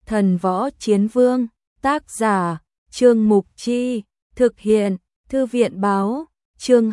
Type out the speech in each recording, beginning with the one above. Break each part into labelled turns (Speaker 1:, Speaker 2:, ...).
Speaker 1: Thần Võ Chiến Vương, tác giả, Trương Mục Chi, thực hiện, Thư viện Báo, chương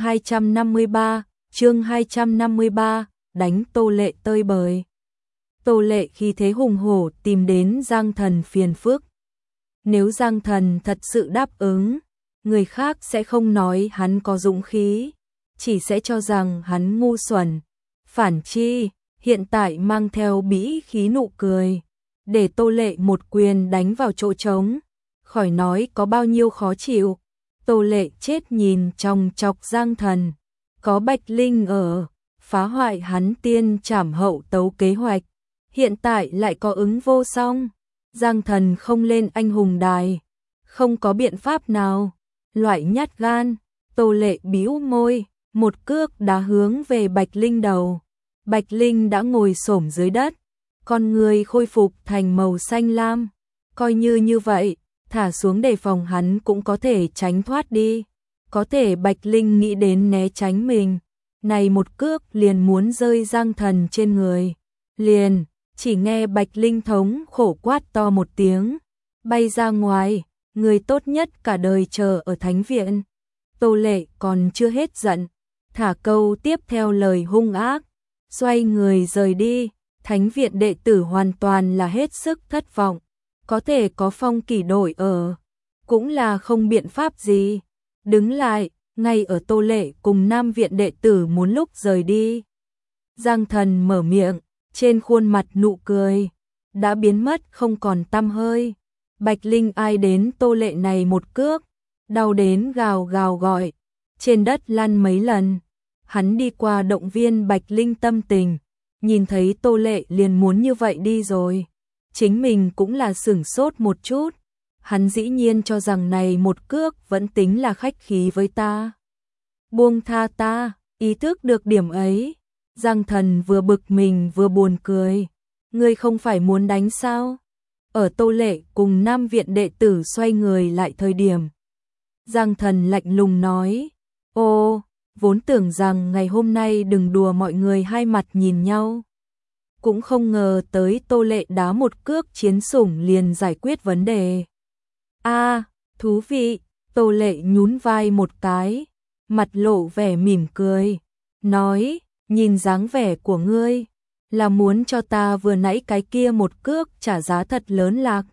Speaker 1: 253, đánh Tô Lệ tơi bời. Tô Lệ khi thế hùng hổ tìm đến Giang Thần phiền phức. Nếu Giang Thần thật sự đáp ứng, người khác sẽ không nói hắn có dũng khí, chỉ sẽ cho rằng hắn ngu xuẩn. Phản chi, hiện tại mang theo bĩ khí nụ cười, để Tô Lệ một quyền đánh vào chỗ trống, khỏi nói có bao nhiêu khó chịu. Tô Lệ chết nhìn chòng chọc Giang Thần, có Bạch Linh ở, phá hoại hắn tiên trảm hậu tấu kế hoạch, hiện tại lại có ứng vô song. Giang Thần không lên anh hùng đài, không có biện pháp nào, loại nhát gan. Tô Lệ bĩu môi, một cước đá hướng về Bạch Linh đầu. Bạch Linh đã ngồi xổm dưới đất, con người khôi phục thành màu xanh lam. Coi như vậy, thả xuống đề phòng hắn cũng có thể tránh thoát đi. Có thể Bạch Linh nghĩ đến né tránh mình, này một cước liền muốn rơi Giang Thần trên người. Liền, chỉ nghe Bạch Linh thống khổ quát to một tiếng, bay ra ngoài, người tốt nhất cả đời chờ ở thánh viện. Tô Lệ còn chưa hết giận, thả câu tiếp theo lời hung ác, xoay người rời đi. Thánh viện đệ tử hoàn toàn là hết sức thất vọng, có thể có Phong Kỳ đổi ở, cũng là không biện pháp gì. Đứng lại, ngay ở Tô Lệ cùng Nam viện đệ tử muốn lúc rời đi, Giang Thần mở miệng, trên khuôn mặt nụ cười đã biến mất không còn tăm hơi. Bạch Linh ai đến Tô Lệ này một cước, đau đến gào gào gọi, trên đất lăn mấy lần. Hắn đi qua động viên Bạch Linh tâm tình, nhìn thấy Tô Lệ liền muốn như vậy đi rồi, chính mình cũng là sửng sốt một chút. Hắn dĩ nhiên cho rằng này một cước vẫn tính là khách khí với ta, buông tha ta. Ý thức được điểm ấy, Giang Thần vừa bực mình vừa buồn cười. Ngươi không phải muốn đánh sao? Ở Tô Lệ cùng Nam viện đệ tử xoay người lại thời điểm, Giang Thần lạnh lùng nói, ô, vốn tưởng rằng ngày hôm nay đừng đùa mọi người hai mặt nhìn nhau, cũng không ngờ tới Tô Lệ đá một cước chiến sủng liền giải quyết vấn đề. A, thú vị. Tô Lệ nhún vai một cái, mặt lộ vẻ mỉm cười, nói, nhìn dáng vẻ của ngươi, là muốn cho ta vừa nãy cái kia một cước trả giá thật lớn lạc.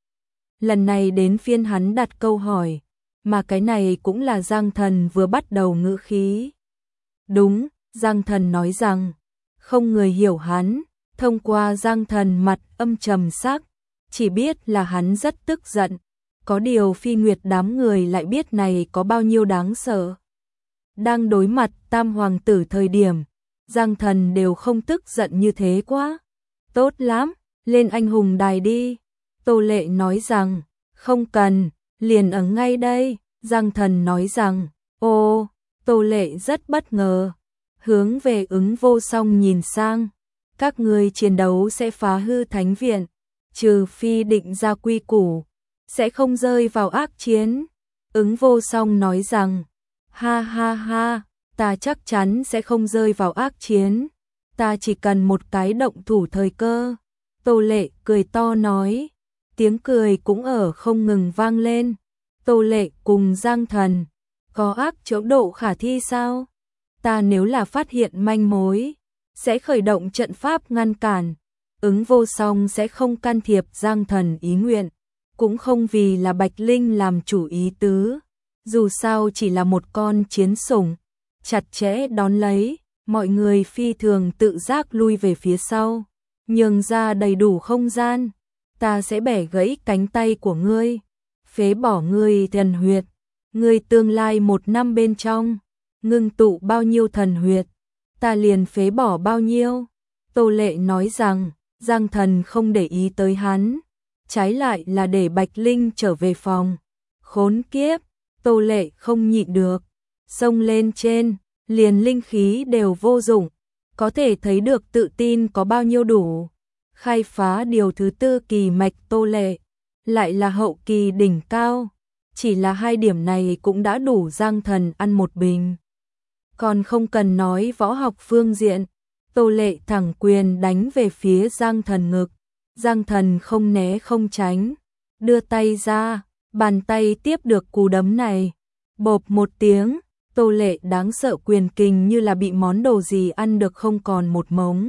Speaker 1: Lần này đến phiên hắn đặt câu hỏi, mà cái này cũng là Giang Thần vừa bắt đầu ngữ khí. Đúng, Giang Thần nói rằng, không người hiểu hắn. Thông qua Giang Thần mặt âm trầm sắc, chỉ biết là hắn rất tức giận. Có điều Phi Nguyệt đám người lại biết này có bao nhiêu đáng sợ. Đang đối mặt Tam Hoàng tử thời điểm, Giang Thần đều không tức giận như thế quá. Tốt lắm, lên anh hùng đài đi. Tô Lệ nói rằng, không cần, liền ở ngay đây. Giang Thần nói rằng, ô, Tô Lệ rất bất ngờ, hướng về ứng vô song nhìn sang. Các người chiến đấu sẽ phá hư thánh viện, trừ phi định ra quy củ, sẽ không rơi vào ác chiến. Ứng vô song nói rằng, ha ha ha, ta chắc chắn sẽ không rơi vào ác chiến, ta chỉ cần một cái động thủ thời cơ. Tô Lệ cười to nói, tiếng cười cũng ở không ngừng vang lên. Tô Lệ cùng Giang Thần, có ác chỗ độ khả thi sao? Ta nếu là phát hiện manh mối, sẽ khởi động trận pháp ngăn cản. Ứng vô song sẽ không can thiệp Giang Thần ý nguyện, cũng không vì là Bạch Linh làm chủ ý tứ. Dù sao chỉ là một con chiến sủng, chặt chẽ đón lấy, mọi người phi thường tự giác lui về phía sau, nhường ra đầy đủ không gian. Ta sẽ bẻ gãy cánh tay của ngươi, phế bỏ ngươi thần huyệt. Ngươi tương lai 1 năm bên trong, ngưng tụ bao nhiêu thần huyệt, ta liền phế bỏ bao nhiêu. Tô Lệ nói rằng, Giang Thần không để ý tới hắn, trái lại là để Bạch Linh trở về phòng. Khốn kiếp, Tô Lệ không nhịn được, xông lên trên, liền linh khí đều vô dụng, có thể thấy được tự tin có bao nhiêu đủ. Khai phá điều thứ 4 kỳ mạch Tô Lệ, lại là hậu kỳ đỉnh cao, chỉ là 2 điểm này cũng đã đủ Giang Thần ăn một bình. Còn không cần nói võ học phương diện, Tô Lệ thẳng quyền đánh về phía Giang Thần ngực, Giang Thần không né không tránh, đưa tay ra, bàn tay tiếp được cú đấm này. Bộp một tiếng, Tô Lệ đáng sợ quyền kình như là bị món đồ gì ăn được không còn một mống.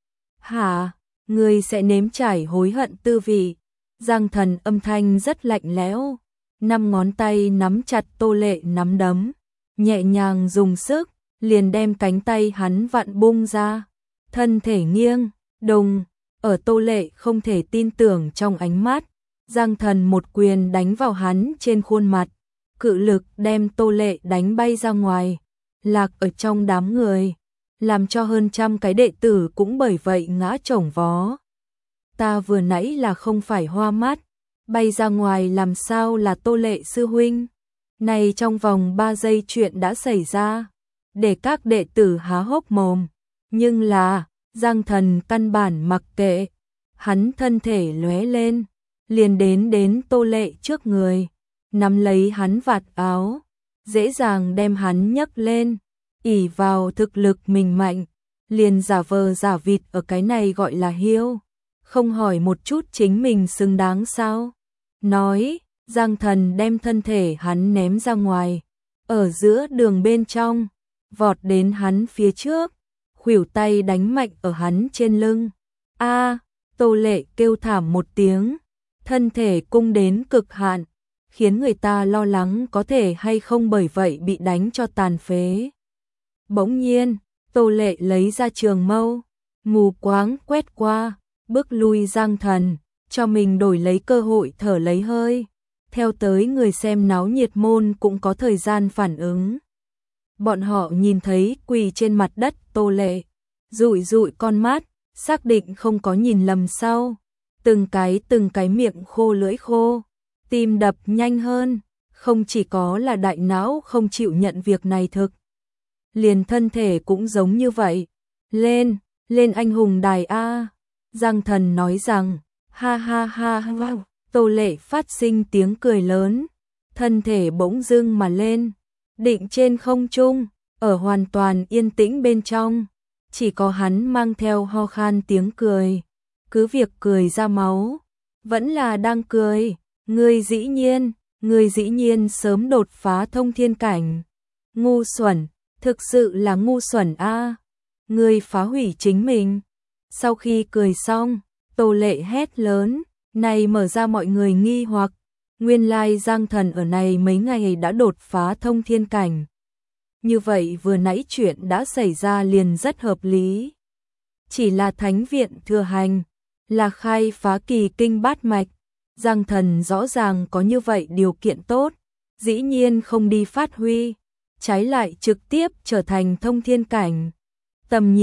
Speaker 1: Hả, ngươi sẽ nếm trải hối hận tư vị. Giang Thần âm thanh rất lạnh lẽo, 5 ngón tay nắm chặt Tô Lệ nắm đấm, nhẹ nhàng dùng sức, liền đem cánh tay hắn vặn bung ra. Thân thể nghiêng, đùng, ở Tô Lệ không thể tin tưởng trong ánh mắt, Giang Thần một quyền đánh vào hắn trên khuôn mặt, cự lực đem Tô Lệ đánh bay ra ngoài, lạc ở trong đám người, làm cho hơn 100 cái đệ tử cũng bởi vậy ngã chổng vó. Ta vừa nãy là không phải hoa mắt, bay ra ngoài làm sao là Tô Lệ sư huynh. Này trong vòng 3 giây chuyện đã xảy ra, để các đệ tử há hốc mồm, nhưng là Giang Thần căn bản mặc kệ, hắn thân thể lóe lên, liền đến Tô Lệ trước người, nắm lấy hắn vạt áo, dễ dàng đem hắn nhấc lên, ỷ vào thực lực mình mạnh, liền giả vờ giả vịt ở cái này gọi là hiêu, không hỏi một chút chính mình xứng đáng sao? Nói, Giang Thần đem thân thể hắn ném ra ngoài, ở giữa đường bên trong, vọt đến hắn phía trước, khuỷu tay đánh mạnh ở hắn trên lưng. A, Tô Lệ kêu thảm một tiếng, thân thể cung đến cực hạn, khiến người ta lo lắng có thể hay không bởi vậy bị đánh cho tàn phế. Bỗng nhiên, Tô Lệ lấy ra trường mâu, mù quáng quét qua, bước lui Giang Thần, cho mình đổi lấy cơ hội thở lấy hơi. Theo tới người xem náo nhiệt môn cũng có thời gian phản ứng. Bọn họ nhìn thấy quỳ trên mặt đất Tô Lệ, dụi dụi con mắt, xác định không có nhìn lầm sau. Từng cái miệng khô lưỡi khô, tim đập nhanh hơn, không chỉ có là đại não không chịu nhận việc này thực. Liền thân thể cũng giống như vậy. Lên anh hùng đài A. Giang Thần nói rằng, ha ha ha ha. Tô Lệ phát sinh tiếng cười lớn, thân thể bỗng dưng mà lên, định trên không trung, ở hoàn toàn yên tĩnh bên trong, chỉ có hắn mang theo ho khan tiếng cười, cứ việc cười ra máu, vẫn là đang cười, ngươi dĩ nhiên sớm đột phá thông thiên cảnh, ngu xuẩn, thực sự là ngu xuẩn a, ngươi phá hủy chính mình. Sau khi cười xong, Tô Lệ hét lớn, này mở ra mọi người nghi hoặc, nguyên lai Giang Thần ở này mấy ngày đã đột phá thông thiên cảnh. Như vậy vừa nãy chuyện đã xảy ra liền rất hợp lý. Chỉ là thánh viện thừa hành, là khai phá kỳ kinh bát mạch, Giang Thần rõ ràng có như vậy điều kiện tốt, dĩ nhiên không đi phát huy, trái lại trực tiếp trở thành thông thiên cảnh. Tầm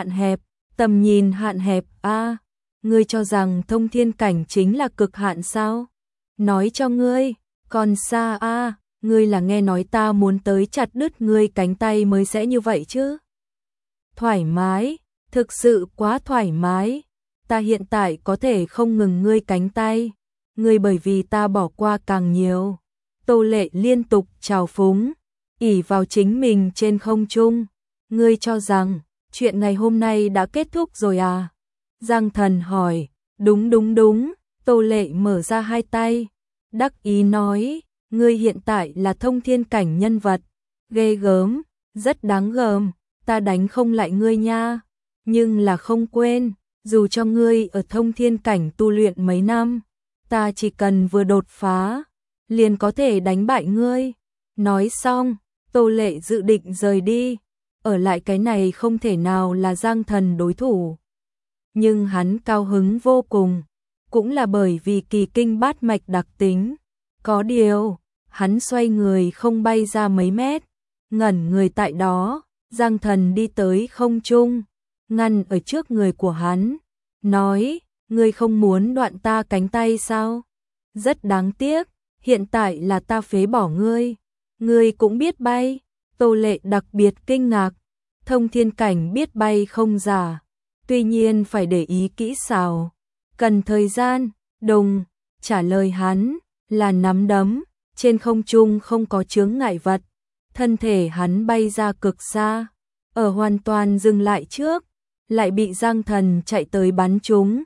Speaker 1: nhìn hạn hẹp a. Ngươi cho rằng thông thiên cảnh chính là cực hạn sao? Nói cho ngươi, còn xa a, ngươi là nghe nói ta muốn tới chặt đứt ngươi cánh tay mới sẽ như vậy chứ? Thoải mái, thực sự quá thoải mái. Ta hiện tại có thể không ngừng ngươi cánh tay, ngươi bởi vì ta bỏ qua càng nhiều. Tô Lệ liên tục trào phúng, ỷ vào chính mình trên không trung. Ngươi cho rằng chuyện ngày hôm nay đã kết thúc rồi à? Giang Thần hỏi. Đúng. Tô Lệ mở ra hai tay, đắc ý nói, ngươi hiện tại là thông thiên cảnh nhân vật, ghê gớm, rất đáng gờm, ta đánh không lại ngươi nha, nhưng là không quên, dù cho ngươi ở thông thiên cảnh tu luyện mấy năm, ta chỉ cần vừa đột phá, liền có thể đánh bại ngươi. Nói xong, Tô Lệ dự định rời đi, ở lại cái này không thể nào là Giang Thần đối thủ. Nhưng hắn cao hứng vô cùng, cũng là bởi vì kỳ kinh bát mạch đặc tính. Có điều, hắn xoay người không bay ra mấy mét, ngẩn người tại đó, Giang Thần đi tới không trung, ngăn ở trước người của hắn, nói, ngươi không muốn đoạn ta cánh tay sao? Rất đáng tiếc, hiện tại là ta phế bỏ ngươi, ngươi cũng biết bay. Tô Lệ đặc biệt kinh ngạc, thông thiên cảnh biết bay không giả, tuy nhiên phải để ý kỹ xảo, cần thời gian. Đùng, trả lời hắn là nắm đấm, trên không trung không có chướng ngại vật, thân thể hắn bay ra cực xa, ở hoàn toàn dừng lại trước, lại bị Giang Thần chạy tới bắn trúng,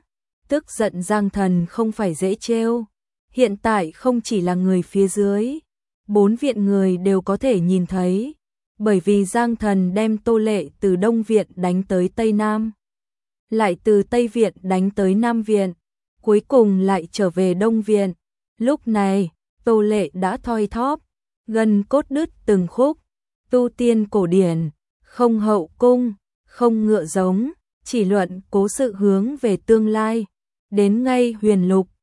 Speaker 1: Tức giận Giang Thần không phải dễ trêu. Hiện tại không chỉ là người phía dưới, 4 viện người đều có thể nhìn thấy, bởi vì Giang Thần đem Tô Lệ từ Đông Viện đánh tới Tây Nam, lại từ Tây Viện đánh tới Nam Viện, cuối cùng lại trở về Đông Viện. Lúc này, Tô Lệ đã thoi thóp, gần cốt đứt từng khúc, tu tiên cổ điển, không hậu cung, không ngựa giống, chỉ luận cố sự hướng về tương lai, đến ngay huyền lục,